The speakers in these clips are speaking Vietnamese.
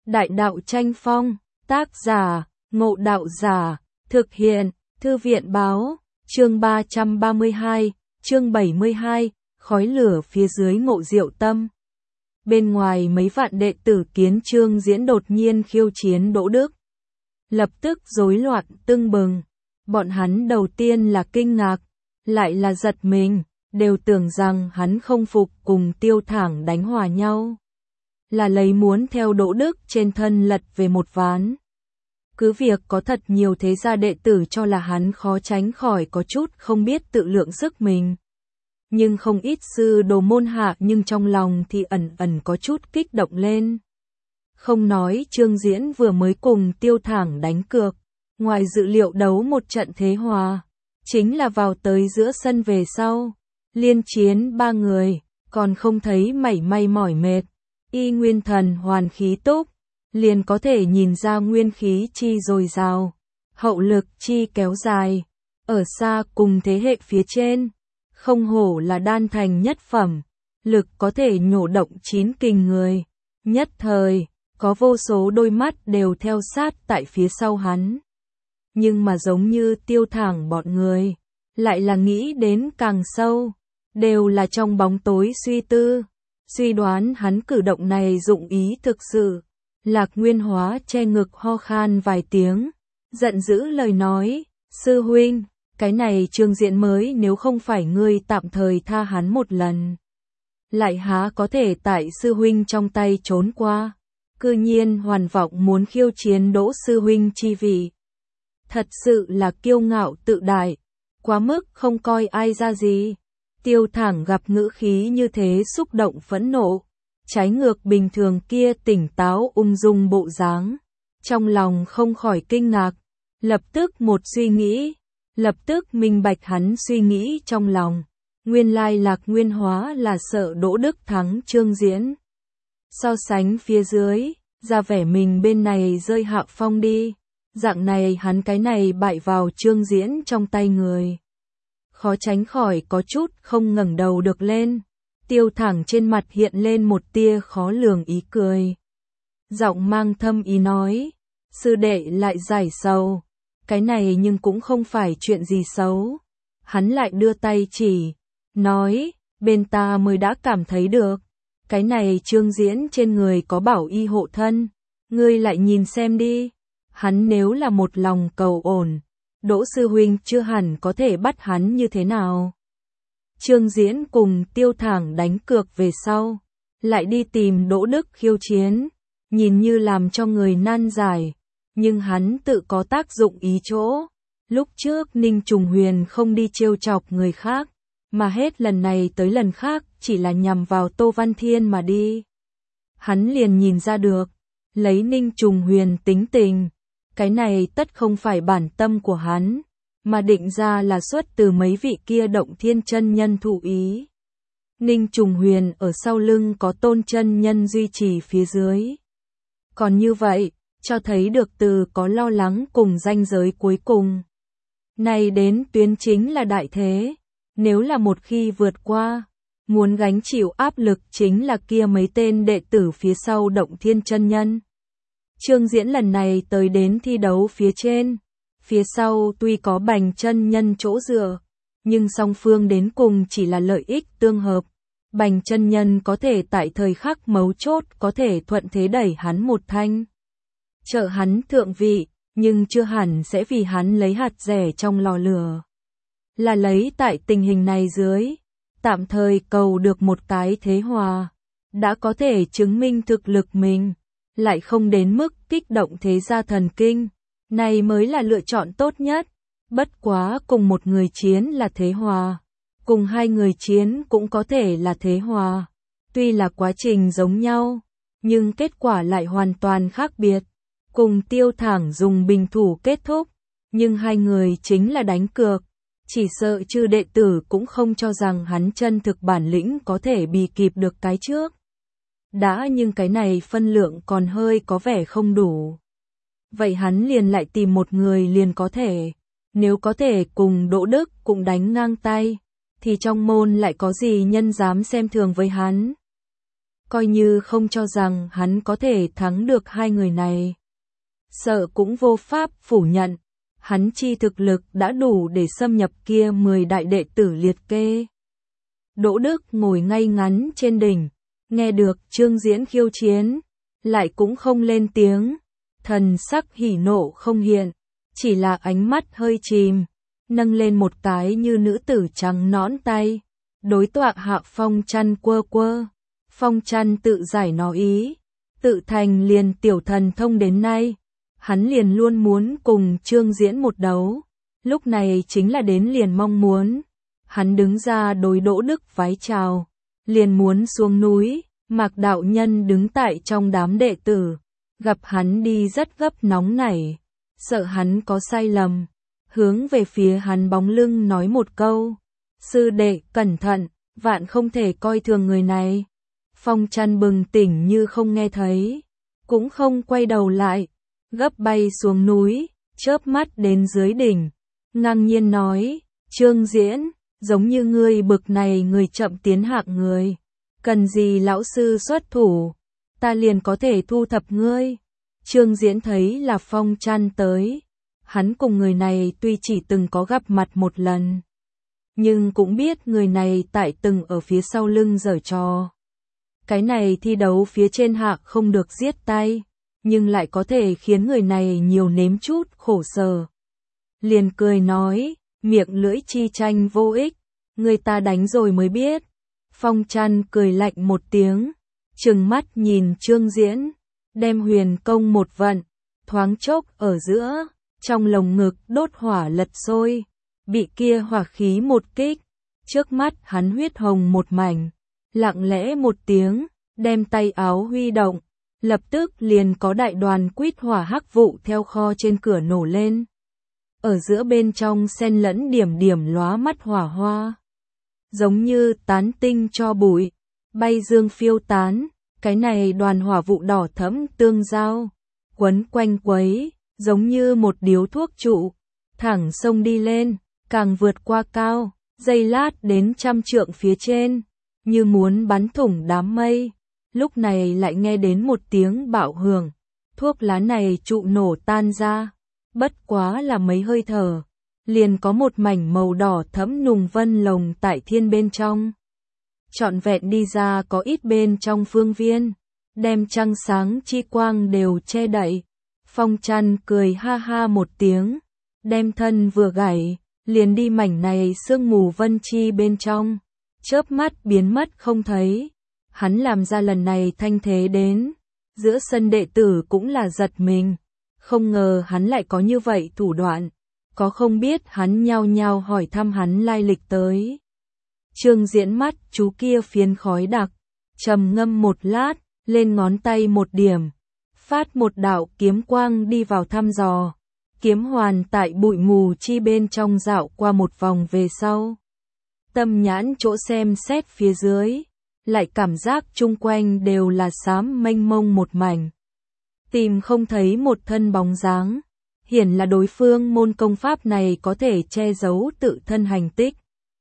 Đại đạo tranh phong, tác giả, Ngộ Đạo Giả, thực hiện, Thư viện báo, chương 332, chương 72, khói lửa phía dưới Ngộ Diệu Tâm. Bên ngoài mấy vạn đệ tử kiến Trương Diễn đột nhiên khiêu chiến Đỗ Đức. Lập tức rối loạn tưng bừng. Bọn hắn đầu tiên là kinh ngạc, lại là giật mình, đều tưởng rằng hắn không phục cùng Tiêu Thẳng đánh hòa nhau. Là lấy muốn theo Đỗ Đức trên thân lật về một ván. Cứ việc có thật nhiều thế gia đệ tử cho là hắn khó tránh khỏi có chút không biết tự lượng sức mình. Nhưng không ít sư đồ môn hạ nhưng trong lòng thì ẩn ẩn có chút kích động lên. Không nói Trương Diễn vừa mới cùng Tiêu Thẳng đánh cược, ngoài dự liệu đấu một trận thế hòa, chính là vào tới giữa sân về sau, liên chiến 3 người, còn không thấy mảy may mỏi mệt, y nguyên thần hoàn khí túc, liền có thể nhìn ra nguyên khí chi dồi dào, hậu lực chi kéo dài, ở xa cùng thế hệ phía trên, không hổ là đan thành nhất phẩm, lực có thể nhổ động 9 kình người, nhất thời, có vô số đôi mắt đều theo sát tại phía sau hắn. Nhưng mà giống như Tiêu Thẳng bọn người, lại là nghĩ đến càng sâu, đều là trong bóng tối suy tư, suy đoán hắn cử động này dụng ý thực sự. Lạc Nguyên Hóa che ngực ho khan vài tiếng, giận dữ lời nói, sư huynh, cái này Trương Diễn mới nếu không phải ngươi tạm thời tha hắn một lần. Lại há có thể tại sư huynh trong tay trốn qua, cư nhiên hoàn vọng muốn khiêu chiến Đỗ sư huynh chi vị. Thật sự là kiêu ngạo tự đại, quá mức không coi ai ra gì. Tiêu Thẳng gặp ngữ khí như thế xúc động phẫn nộ, trái ngược bình thường kia tỉnh táo ung dung bộ dáng, trong lòng không khỏi kinh ngạc, lập tức một suy nghĩ, lập tức minh bạch hắn suy nghĩ trong lòng, nguyên lai Lạc Nguyên Hóa là sợ Đỗ Đức thắng Trương Diễn. So sánh phía dưới, ra vẻ mình bên này rơi hạ phong đi, dạng này hắn cái này bại vào Trương Diễn trong tay người. Khó tránh khỏi có chút không ngẩng đầu được lên. Tiêu Thẳng trên mặt hiện lên một tia khó lường ý cười. Giọng mang thâm ý nói, sư đệ lại giải sầu, cái này nhưng cũng không phải chuyện gì xấu. Hắn lại đưa tay chỉ, nói, bên ta mới đã cảm thấy được, cái này Trương Diễn trên người có bảo y hộ thân, ngươi lại nhìn xem đi, hắn nếu là một lòng cầu ổn, Đỗ sư huynh chưa hẳn có thể bắt hắn như thế nào. Trương Diễn cùng Tiêu Thẳng đánh cược về sau, lại đi tìm Đỗ Đức khiêu chiến, nhìn như làm cho người nan giải, nhưng hắn tự có tác dụng ý chỗ. Lúc trước Ninh Trùng Huyền không đi trêu chọc người khác, mà hết lần này tới lần khác chỉ là nhằm vào Tô Văn Thiên mà đi. Hắn liền nhìn ra được, lấy Ninh Trùng Huyền tính tình, cái này tất không phải bản tâm của hắn, mà định ra là xuất từ mấy vị kia Động Thiên chân nhân thụ ý. Ninh Trùng Huyền ở sau lưng có Tôn chân nhân duy trì phía dưới. Còn như vậy, cho thấy được từ có lo lắng cùng ranh giới cuối cùng. Này đến tuyến chính là đại thế, nếu là một khi vượt qua, muốn gánh chịu áp lực chính là kia mấy tên đệ tử phía sau Động Thiên chân nhân. Trương Diễn lần này tới đến thi đấu phía trên, phía sau tuy có Bành chân nhân chỗ dựa, nhưng song phương đến cùng chỉ là lợi ích tương hợp. Bành chân nhân có thể tại thời khắc mấu chốt có thể thuận thế đẩy hắn một thanh, trợ hắn thượng vị, nhưng chưa hẳn sẽ vì hắn lấy hạt rẻ trong lò lửa. Là lấy tại tình hình này dưới, tạm thời cầu được một cái thế hòa, đã có thể chứng minh thực lực mình, lại không đến mức kích động thế gia thần kinh. Này mới là lựa chọn tốt nhất, bất quá cùng một người chiến là thế hòa, cùng hai người chiến cũng có thể là thế hòa. Tuy là quá trình giống nhau, nhưng kết quả lại hoàn toàn khác biệt. Cùng Tiêu Thẳng dùng bình thủ kết thúc, nhưng hai người chính là đánh cược. Chỉ sợ chư đệ tử cũng không cho rằng hắn chân thực bản lĩnh có thể bì kịp được cái trước. Đã nhưng cái này phân lượng còn hơi có vẻ không đủ. Vậy hắn liền lại tìm một người liền có thể, nếu có thể cùng Đỗ Đức cũng đánh ngang tay, thì trong môn lại có gì nhân dám xem thường với hắn. coi như không cho rằng hắn có thể thắng được hai người này. Sợ cũng vô pháp phủ nhận, hắn chi thực lực đã đủ để xâm nhập kia 10 đại đệ tử liệt kê. Đỗ Đức ngồi ngay ngắn trên đỉnh, nghe được Trương Diễn khiêu chiến, lại cũng không lên tiếng, thần sắc hỉ nộ không hiện, chỉ là ánh mắt hơi chìm, nâng lên một cái như nữ tử trắng nõn tay, đối tọa hạ Phong Chăn quơ quơ. Phong Chăn tự giải nó ý, tự thành liền tiểu thần thông đến nay, hắn liền luôn muốn cùng Trương Diễn một đấu, lúc này chính là đến liền mong muốn. Hắn đứng ra đối Đỗ Đức vái chào, liền muốn xuống núi, Mạc đạo nhân đứng tại trong đám đệ tử, gặp hắn đi rất gấp nóng nảy, sợ hắn có sai lầm, hướng về phía hắn bóng lưng nói một câu, sư đệ cẩn thận, vạn không thể coi thường người này. Phong Chăn bừng tỉnh như không nghe thấy, cũng không quay đầu lại, gấp bay xuống núi, chớp mắt đến dưới đỉnh, ngang nhiên nói, Trương Diễn, giống như ngươi bực này người chậm tiến hạng người, cần gì lão sư xuất thủ, ta liền có thể thu thập ngươi. Trương Diễn thấy là Phong Chăn tới, hắn cùng người này tuy chỉ từng có gặp mặt một lần, nhưng cũng biết người này tại từng ở phía sau lưng giở trò. Cái này thi đấu phía trên hạ không được giết tay, nhưng lại có thể khiến người này nhiều nếm chút khổ sở. Liền cười nói, miệng lưỡi chi tranh vô ích, người ta đánh rồi mới biết. Phong Chăn cười lạnh một tiếng, trừng mắt nhìn Trương Diễn, đem huyền công một vận, thoáng chốc ở giữa, trong lồng ngực đốt hỏa lật sôi, bị kia hỏa khí một kích, trước mắt hắn huyết hồng một mảnh, lặng lẽ một tiếng, đem tay áo huy động, lập tức liền có đại đoàn quýt hỏa hắc vụ theo kho trên cửa nổ lên. Ở giữa bên trong xen lẫn điểm điểm lóa mắt hỏa hoa, giống như tán tinh cho bụi, bay dương phiêu tán, cái này đoàn hỏa vụ đỏ thẫm tương giao, quấn quanh quấy, giống như một điếu thuốc trụ, thẳng sông đi lên, càng vượt qua cao, giây lát đến 100 trượng phía trên, như muốn bắn thủng đám mây. Lúc này lại nghe đến một tiếng bạo hưởng, thuốc lá này trụ nổ tan ra, bất quá là mấy hơi thở, liền có một mảnh màu đỏ thẫm nùng vân lồng tại thiên bên trong. Trọn vẹn đi ra có ít bên trong phương viên, đem trăng sáng chi quang đều che đậy. Phong Chăn cười ha ha một tiếng, đem thân vừa gảy, liền đi mảnh này sương mù vân chi bên trong, chớp mắt biến mất không thấy. Hắn làm ra lần này thanh thế đến, giữa sân đệ tử cũng là giật mình, không ngờ hắn lại có như vậy thủ đoạn, có không biết hắn nhao nhao hỏi thăm hắn lai lịch tới. Trương Diễn mắt chú kia phiến khói đặc, trầm ngâm một lát, lên ngón tay một điểm, phát một đạo kiếm quang đi vào thăm dò, kiếm hoàn tại bụi mù chi bên trong dạo qua một vòng về sau. Tâm nhãn chỗ xem xét phía dưới, lại cảm giác chung quanh đều là xám mênh mông một mảnh. Tìm không thấy một thân bóng dáng, hiển là đối phương môn công pháp này có thể che giấu tự thân hành tích.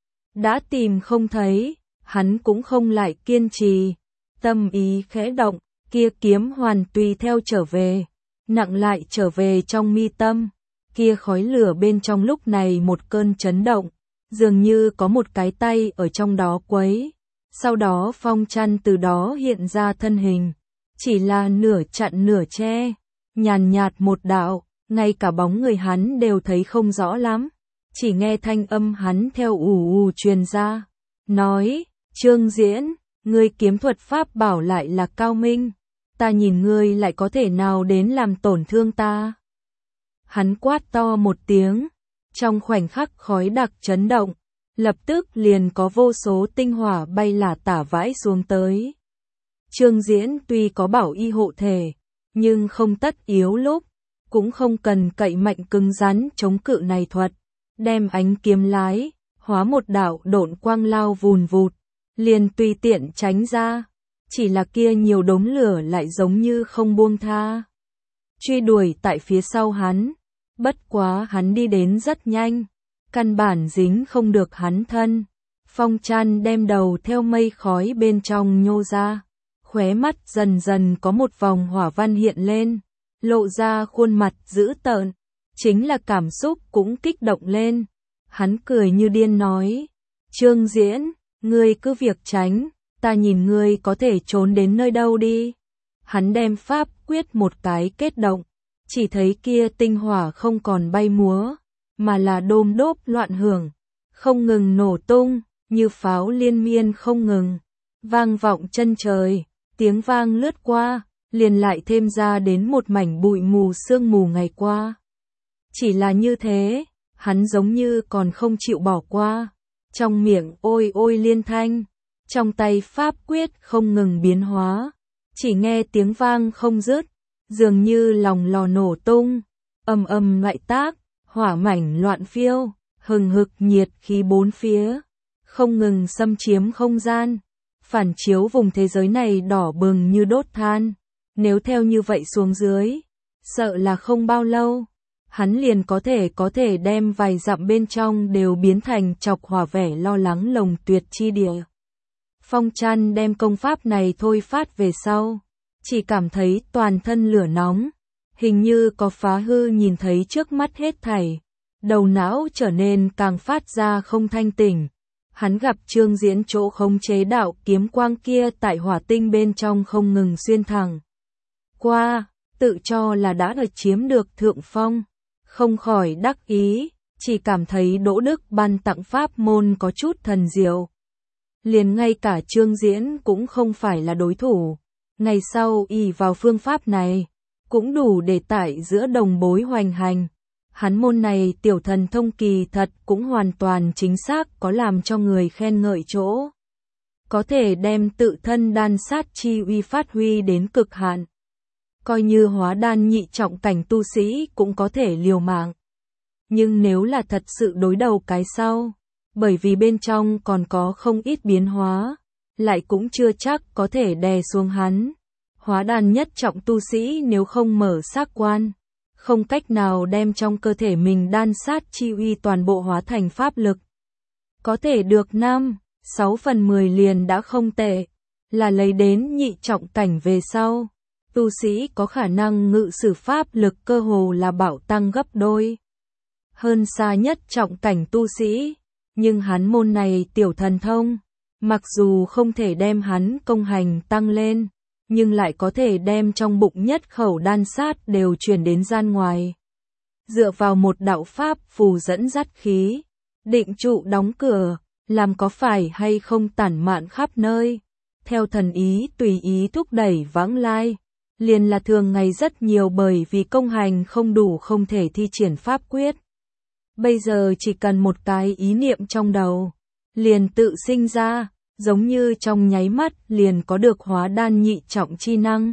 Đã tìm không thấy, hắn cũng không lại kiên trì, tâm ý khẽ động, kia kiếm hoàn tùy theo trở về, nặng lại trở về trong mi tâm, kia khói lửa bên trong lúc này một cơn chấn động, dường như có một cái tay ở trong đó quấy. Sau đó Phong Chăn từ đó hiện ra thân hình, chỉ là nửa chặn nửa che, nhàn nhạt một đạo, ngay cả bóng người hắn đều thấy không rõ lắm, chỉ nghe thanh âm hắn theo ù ù truyền ra, nói, Trương Diễn, ngươi kiếm thuật pháp bảo lại là cao minh, ta nhìn ngươi lại có thể nào đến làm tổn thương ta. Hắn quát to một tiếng, trong khoảnh khắc khói đặc chấn động, lập tức liền có vô số tinh hỏa bay lả tả vãi xuống tới. Trương Diễn tuy có bảo y hộ thể, nhưng không tất yếu lúc, cũng không cần cậy mạnh cứng rắn chống cự này thuật, đem ánh kiếm lái, hóa một đạo độn quang lao vùn vụt, liền tùy tiện tránh ra, chỉ là kia nhiều đống lửa lại giống như không buông tha. Truy đuổi tại phía sau hắn, bất quá hắn đi đến rất nhanh, căn bản dính không được hắn thân. Phong Chăn đem đầu theo mây khói bên trong nhô ra, khóe mắt dần dần có một vòng hỏa văn hiện lên, lộ ra khuôn mặt dữ tợn, chính là cảm xúc cũng kích động lên. Hắn cười như điên nói, Trương Diễn, ngươi cứ việc tránh, ta nhìn ngươi có thể trốn đến nơi đâu đi. Hắn đem pháp quyết một cái kết động, chỉ thấy kia tinh hỏa không còn bay múa, mà là đôm đốp loạn hưởng, không ngừng nổ tung, như pháo liên miên không ngừng, vang vọng chân trời, tiếng vang lướt qua, liền lại thêm ra đến một mảnh bụi mù sương mù ngày qua. Chỉ là như thế, hắn giống như còn không chịu bỏ qua, trong miệng ôi ôi liên thanh, trong tay pháp quyết không ngừng biến hóa, chỉ nghe tiếng vang không dứt, dường như lòng lò nổ tung, ầm ầm loại tác, hỏa mảnh loạn phiêu, hừng hực nhiệt khí bốn phía, không ngừng xâm chiếm không gian, phản chiếu vùng thế giới này đỏ bừng như đốt than. Nếu theo như vậy xuống dưới, sợ là không bao lâu, hắn liền có thể đem vài dặm bên trong đều biến thành chọc hỏa vẻ lo lắng lồng tuyệt chi địa. Phong Trăn đem công pháp này thôi phát về sau, chỉ cảm thấy toàn thân lửa nóng, hình như có phá hư nhìn thấy trước mắt hết thảy, đầu não trở nên càng phát ra không thanh tỉnh. Hắn gặp Trương Diễn chỗ khống chế đạo kiếm quang kia tại hỏa tinh bên trong không ngừng xuyên thẳng qua, tự cho là đã chiếm được thượng phong, không khỏi đắc ý, chỉ cảm thấy Đỗ Đức ban tặng pháp môn có chút thần diệu. Liền ngay cả Trương Diễn cũng không phải là đối thủ, ngày sau ỷ vào phương pháp này, cũng đủ để tại giữa đồng bối hoành hành. Hắn môn này tiểu thần thông kỳ thật cũng hoàn toàn chính xác có làm cho người khen ngợi chỗ. Có thể đem tự thân đan sát chi uy phát huy đến cực hạn. Coi như hóa đan nhị trọng cảnh tu sĩ cũng có thể liều mạng. Nhưng nếu là thật sự đối đầu cái sau, bởi vì bên trong còn có không ít biến hóa, lại cũng chưa chắc có thể đè xuống hắn. Hóa đan nhất trọng tu sĩ nếu không mở xác quan, không cách nào đem trong cơ thể mình đan sát chi uy toàn bộ hóa thành pháp lực. Có thể được 5-6 phần 10 liền đã không tệ, là lấy đến nhị trọng cảnh về sau. Tu sĩ có khả năng ngự sử pháp lực cơ hồ là bảo tăng gấp đôi. Hơn xa nhất trọng cảnh tu sĩ, nhưng hắn môn này tiểu thần thông, mặc dù không thể đem hắn công hành tăng lên, nhưng lại có thể đem trong bụng nhất khẩu đan sát đều truyền đến gian ngoài. Dựa vào một đạo pháp phù dẫn dắt khí, định trụ đóng cửa, làm có phải hay không tản mạn khắp nơi, theo thần ý tùy ý thúc đẩy vãng lai, liền là thường ngày rất nhiều bởi vì công hành không đủ không thể thi triển pháp quyết. Bây giờ chỉ cần một cái ý niệm trong đầu, liền tự sinh ra, giống như trong nháy mắt liền có được hóa đan nhị trọng chi năng.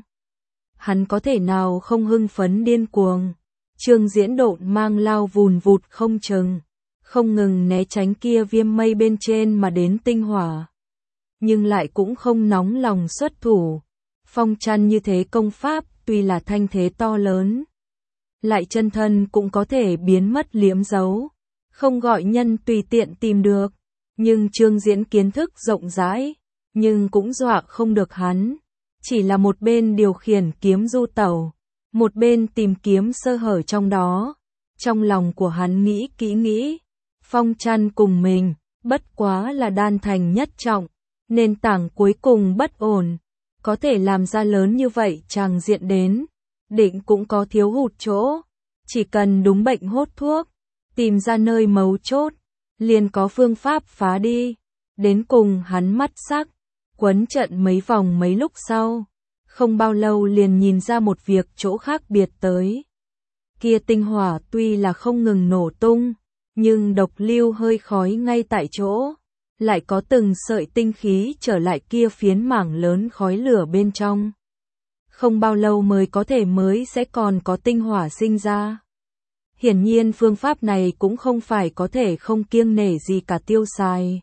Hắn có thể nào không hưng phấn điên cuồng. Trương Diễn độn mang lao vùn vụt không chừng, không ngừng né tránh kia viêm mây bên trên mà đến tinh hỏa. Nhưng lại cũng không nóng lòng xuất thủ. Phong Trăn như thế công pháp tuy là thanh thế to lớn, lại chân thân cũng có thể biến mất liếm dấu, không gọi nhân tùy tiện tìm được. Nhưng Trương Diễn kiến thức rộng rãi, nhưng cũng dọa không được hắn. Chỉ là một bên điều khiển kiếm du tẩu, một bên tìm kiếm sơ hở trong đó. Trong lòng của hắn nghĩ kỹ nghĩ, Phong Trăn cùng mình, bất quá là đan thành nhất trọng, nền tảng cuối cùng bất ổn, có thể làm ra lớn như vậy tràng diện đến, định cũng có thiếu hụt chỗ, chỉ cần đúng bệnh hốt thuốc, tìm ra nơi mấu chốt, liền có phương pháp phá đi. Đến cùng hắn mắt sắc, quấn trận mấy vòng mấy lúc sau, không bao lâu liền nhìn ra một việc chỗ khác biệt tới. Kia tinh hỏa tuy là không ngừng nổ tung, nhưng độc lưu hơi khói ngay tại chỗ, lại có từng sợi tinh khí trở lại kia phiến mảng lớn khói lửa bên trong. Không bao lâu mới sẽ còn có tinh hỏa sinh ra. Hiển nhiên phương pháp này cũng không phải có thể không kiêng nể gì cả tiêu xài.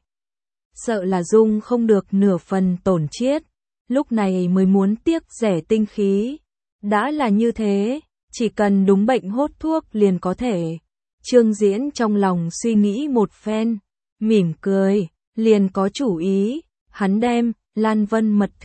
Sợ là dung không được nửa phần tổn chiết, lúc này mới muốn tiếc rẻ tinh khí. Đã là như thế, chỉ cần đúng bệnh hốt thuốc liền có thể. Trương Diễn trong lòng suy nghĩ một phen, mỉm cười, liền có chủ ý, hắn đem Lan Vân mật thư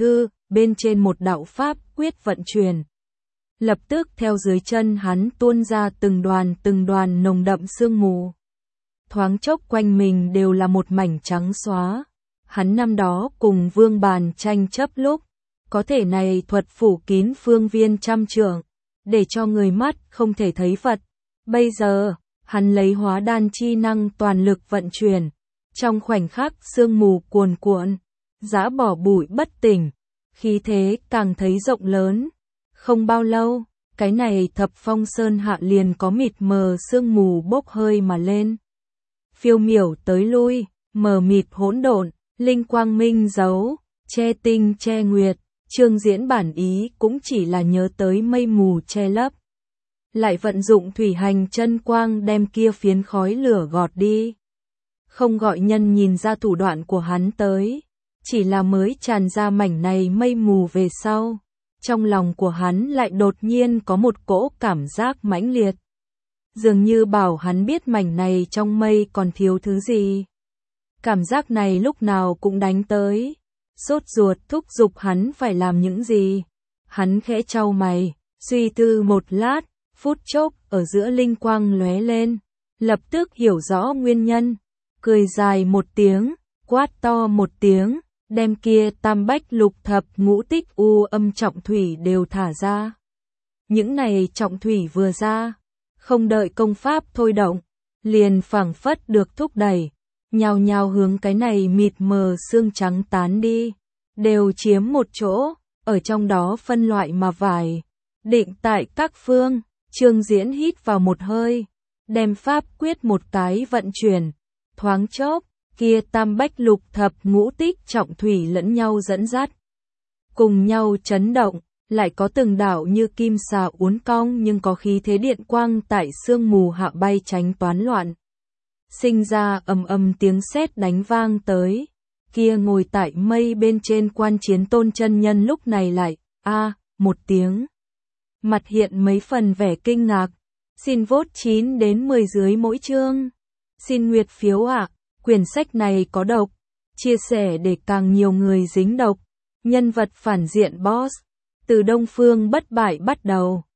bên trên một đạo pháp quyết vận chuyển. Lập tức theo dưới chân hắn tuôn ra từng đoàn nồng đậm sương mù. Thoáng chốc quanh mình đều là một mảnh trắng xóa. Hắn năm đó cùng Vương Bàn tranh chấp lúc, có thể này thuật phủ kín phương viên trăm trượng, để cho người mắt không thể thấy Phật. Bây giờ, hắn lấy hóa đan chi năng toàn lực vận chuyển. Trong khoảnh khắc sương mù cuồn cuộn, giã bỏ bụi bất tỉnh, khí thế càng thấy rộng lớn. Không bao lâu, cái này Thập Phong Sơn hạ liền có mịt mờ sương mù bốc hơi mà lên. Phiêu miểu tới lui, mờ mịt hỗn độn, linh quang minh dấu, che tinh che nguyệt, Trương Diễn bản ý cũng chỉ là nhớ tới mây mù che lấp. Lại vận dụng thủy hành chân quang đem kia phiến khói lửa gọt đi. Không gọi nhân nhìn ra thủ đoạn của hắn tới, chỉ là mới tràn ra mảnh này mây mù về sau. Trong lòng của hắn lại đột nhiên có một cỗ cảm giác mãnh liệt. Dường như bảo hắn biết mảnh này trong mây còn thiếu thứ gì. Cảm giác này lúc nào cũng đánh tới, sốt ruột thúc giục hắn phải làm những gì. Hắn khẽ chau mày, suy tư một lát, phút chốc ở giữa linh quang lóe lên, lập tức hiểu rõ nguyên nhân, cười dài một tiếng, quát to một tiếng, đem kia tam bách lục thập ngũ tích u âm trọng thủy đều thả ra. Những này trọng thủy vừa ra, không đợi công pháp thôi động, liền phảng phất được thúc đẩy, nhào nhào hướng cái này mịt mờ xương trắng tán đi, đều chiếm một chỗ, ở trong đó phân loại mà vải, định tại các phương. Trương Diễn hít vào một hơi, đem pháp quyết một cái vận chuyển, thoáng chốc, kia tam bách lục thập ngũ tích trọng thủy lẫn nhau dẫn dắt, cùng nhau chấn động, lại có từng đạo như kim xà uốn cong nhưng có khí thế điện quang tại sương mù hạ bay tránh toán loạn. Sinh ra ầm ầm tiếng sét đánh vang tới, kia ngồi tại mây bên trên Quan Chiến Tôn chân nhân lúc này lại, một tiếng. Mặt hiện mấy phần vẻ kinh ngạc, xin vote 9 đến 10 dưới mỗi chương. Xin nguyệt phiếu ạ, quyển sách này có độc, chia sẻ để càng nhiều người dính độc. Nhân vật phản diện boss, từ Đông Phương bất bại bắt đầu.